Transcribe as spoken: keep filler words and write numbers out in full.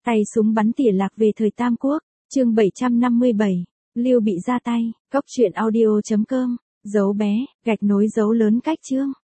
Tay súng bắn tỉa lạc về thời Tam Quốc, chương bảy trăm năm mươi bảy, Lưu Bị ra tay, cốc truyện audio chấm com, dấu bé, gạch nối dấu lớn cách chương.